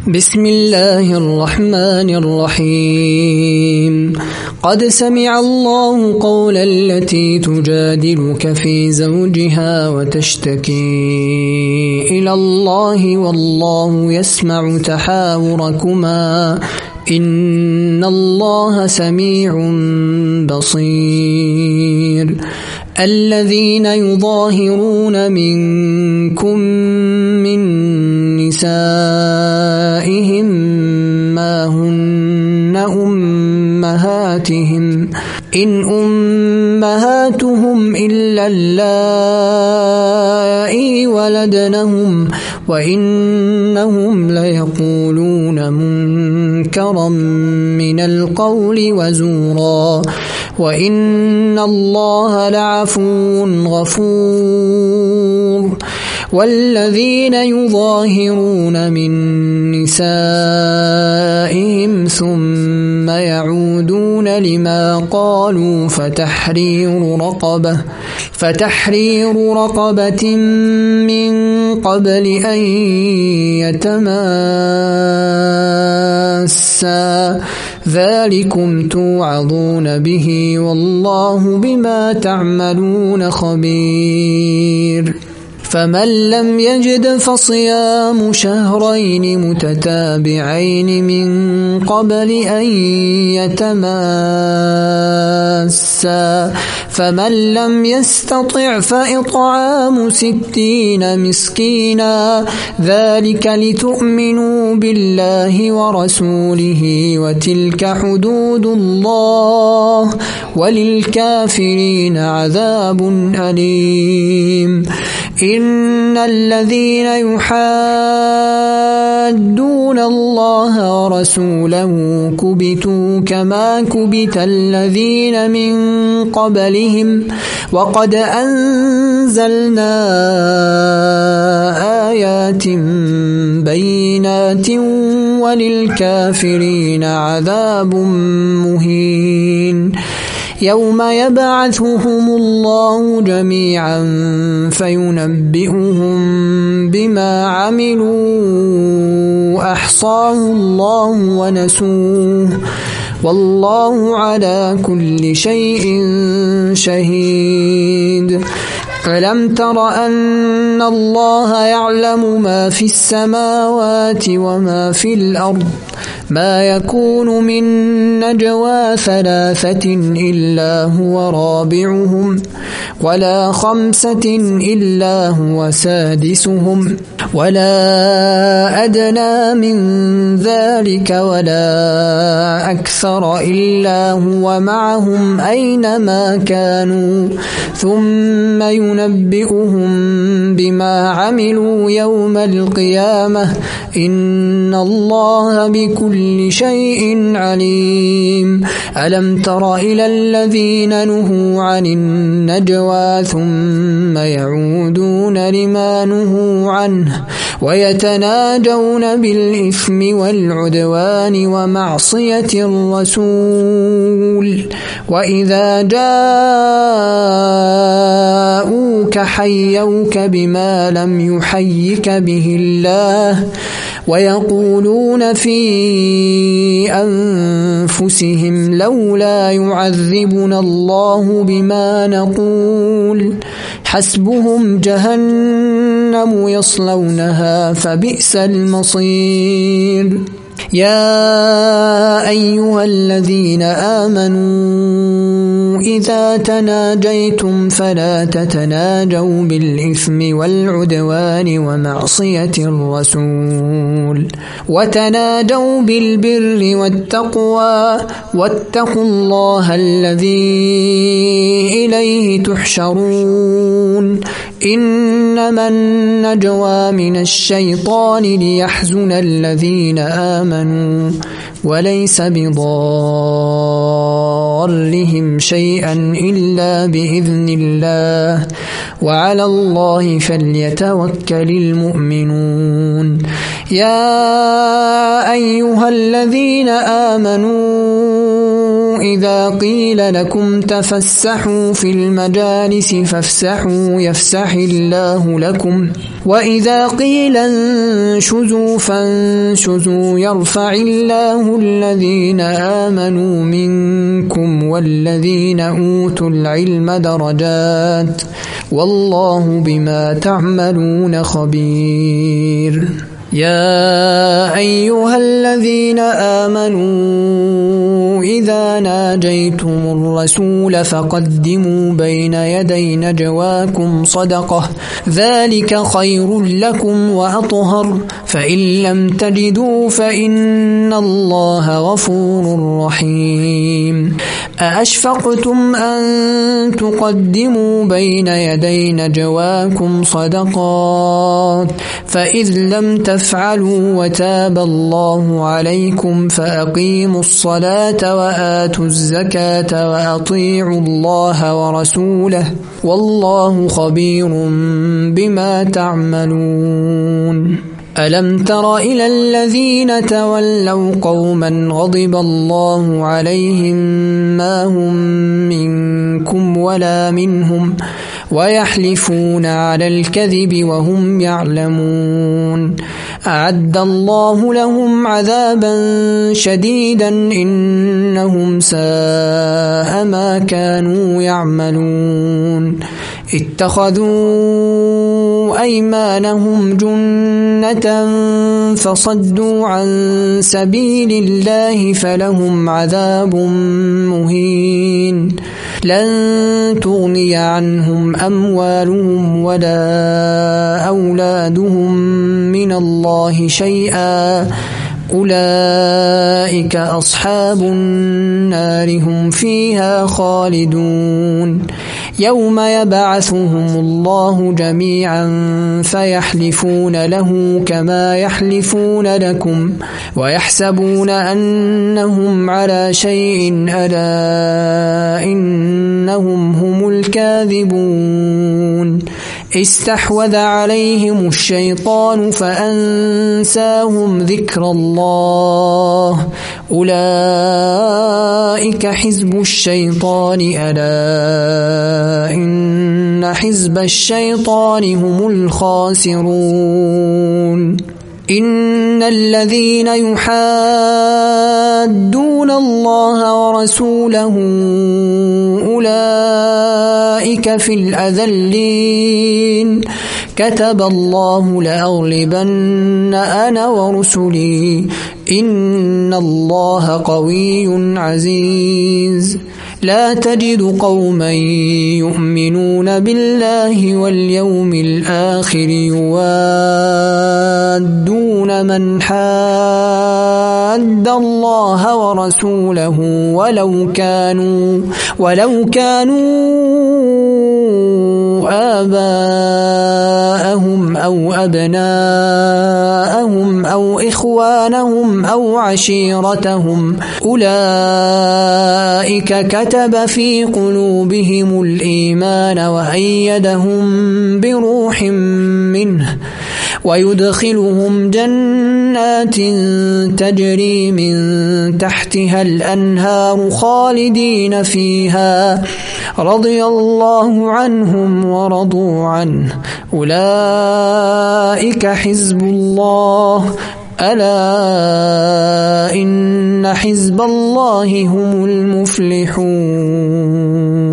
بسم الله الرحمن الرحيم قد سمع الله قول التي تجادلك في زوجها وتشتكي إلى الله والله يسمع تحاوركما إن الله سميع بصير الذين يظاهرون منكم من نسائهم ما هن أمهاتهم إن أمهاتهم إلا اللائي ولدنهم وإنهم ليقولون منكرا من القول وزورا وإن الله لعفو غفور والذين يظاهرون من نسائهم ثم يعودون لما قالوا فتحرير رقبة من قبل أن يتماسا ذلكم توعظون به والله بما تعملون خبير فمن لم يجد فصيام شهرين متتابعين من قبل أن يتماسا فمن لم يستطع فإطعام 60 مسكينا ذلك لتؤمنوا بالله ورسوله وتلك حدود الله وللكافرين عذاب أليم إن الذين يحادون الله ورسوله كبتوا كما كبت الذين من قبلهم وقد أنزلنا آيات بينات وللكافرين عذاب مهين يوم يبعثهم الله جميعا فينبئهم بما عملوا أحصاه الله ونسوه والله على كل شيء شهيد ألم تر أن الله يعلم ما في السماوات وما في الأرض ما يكون من نجوى 3 إلا هو رابعهم ولا 5 إلا هو سادسهم ولا أدنى من ذلك ولا أكثر إلا هو معهم أينما كانوا ثم ينبئهم بما عملوا يوم القيامة إن الله بكل شيء عليم ألم تر إلى الذين نهوا عن النجوى ثم يعودون لما نهوا عنه ويتناجون بالإثم والعدوان ومعصية الرسول وإذا جاءوك حيوك بما لم يحيك به الله ويقولون في أنفسهم لولا يعذبنا الله بما نقول حسبهم جهنم يصلونها فبئس المصير يا أيها الذين آمنوا إذا تناجيتم فلا تتناجوا بالإثم والعدوان ومعصية الرسول وتناجوا بالبر والتقوى واتقوا الله الذي إليه تحشرون إنما النجوى من الشيطان ليحزن الذين آمنوا وليس بضارهم شيئا إلا بإذن الله وعلى الله فليتوكل المؤمنون يا أيها الذين آمنوا إذا قيل لكم تفسحوا في المجالس فافسحوا يفسح الله لكم وإذا قيل انشزوا فانشزوا يرفع الله الذين آمنوا منكم والذين أوتوا العلم درجات والله بما تعملون خبير. يا أيها الذين آمنوا إذا ناجيتم الرسول فقدموا بين يدي نجواكم صدقة ذلك خير لكم وأطهر فإن لم تجدوا فإن الله غفور رحيم. أأشفقتم أن تقدموا بين يدي نجواكم صدقات فإذ لم تفعلوا وتاب الله عليكم فأقيموا الصلاة وآتوا الزكاة وأطيعوا الله ورسوله والله خبير بما تعملون. ألم تر إلى الذين تولوا قوما غضب الله عليهم ما هم منكم ولا منهم ويحلفون على الكذب وهم يعلمون أعد الله لهم عذابا شديدا إنهم ساء ما كانوا يعملون اتخذوا أيمانهم جنة فصدوا عن سبيل الله فلهم عذاب مهين لن تغني عنهم أموالهم ولا أولادهم من الله شيئا أولئك أصحاب النار هم فيها خالدون. يوم يبعثهم الله جميعا فيحلفون له كما يحلفون لكم ويحسبون أنهم على شيء ألا إنهم هم الكاذبون. استحوذ عليهم الشيطان فأنساهم ذكر الله أولئك حزب الشيطان ألا إن حزب الشيطان هم الخاسرون. إن الذين يحادون الله ورسوله أولئك في الأذلين كتب الله لأغلبن أنا ورسلي إن الله قوي عزيز. لا تجد قوما يؤمنون بالله واليوم الآخر يوادون من حاد الله ورسوله ولو كانوا آباءهم أو أبناءهم أو إخوانهم أو عشيرتهم أولئك كتب في قلوبهم الإيمان وأيدهم بروح منه ويدخلهم جنات تجري من تحتها الأنهار خالدين فيها رضي الله عنهم ورضوا عنه أولئك حزب الله ألا إن حزب الله هم المفلحون.